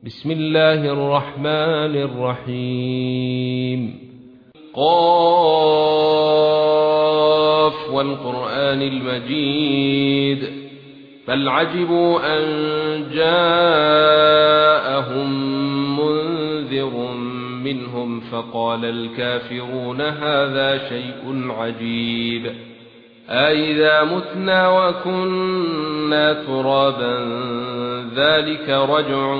بسم الله الرحمن الرحيم. قاف والقرآن المجيد. بل عجبوا أن جاءهم منذر منهم فقال الكافرون هذا شيء عجيب أإذا متنا وكنا ترابا ذلك رجع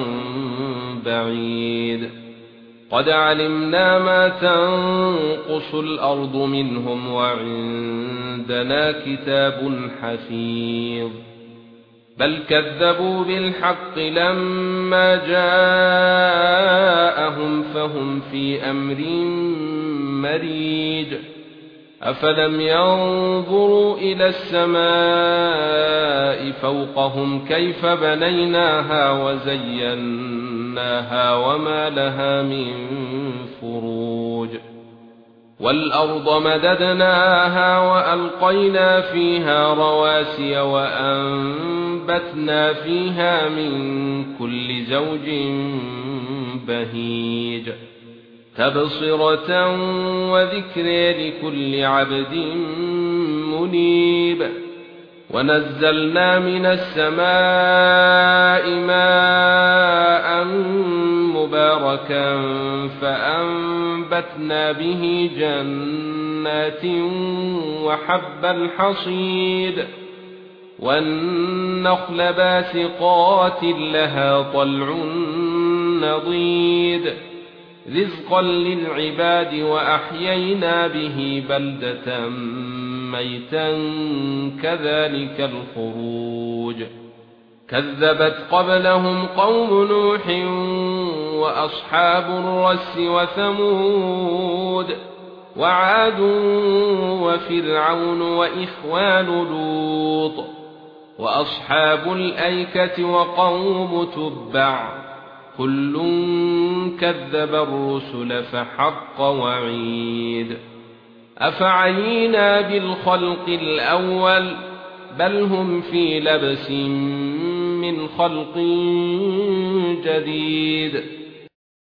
بعيد قد علمنا ما تنقص الأرض منهم وعندنا كتاب حفيظ بل كذبوا بالحق لما جاءهم فهم في أمر مريج أفلم ينظروا إلى السماء فوقهم كيف بنيناها وزيناها وما لها من فروج والأرض مددناها وألقينا فيها رواسي وأنبتنا فيها من كل زوج بهيج تبصرة وذكر لكل عبد منيب ونزلنا من السماء ماء مباركا فأنبتنا به جنات وحب الحصيد والنخل باسقات لها طلع نضيد رزقا للعباد وأحيينا به بلدة ميتا كذلك الخروج كذبت قبلهم قوم نوح وأصحاب الرس وثمود وعاد وفرعون وإخوان لوط وأصحاب الأيكة وقوم تبع كل كذب الرسل فحق وعيد أفعينا بالخلق الأول بل هم في لبس من خلق جديد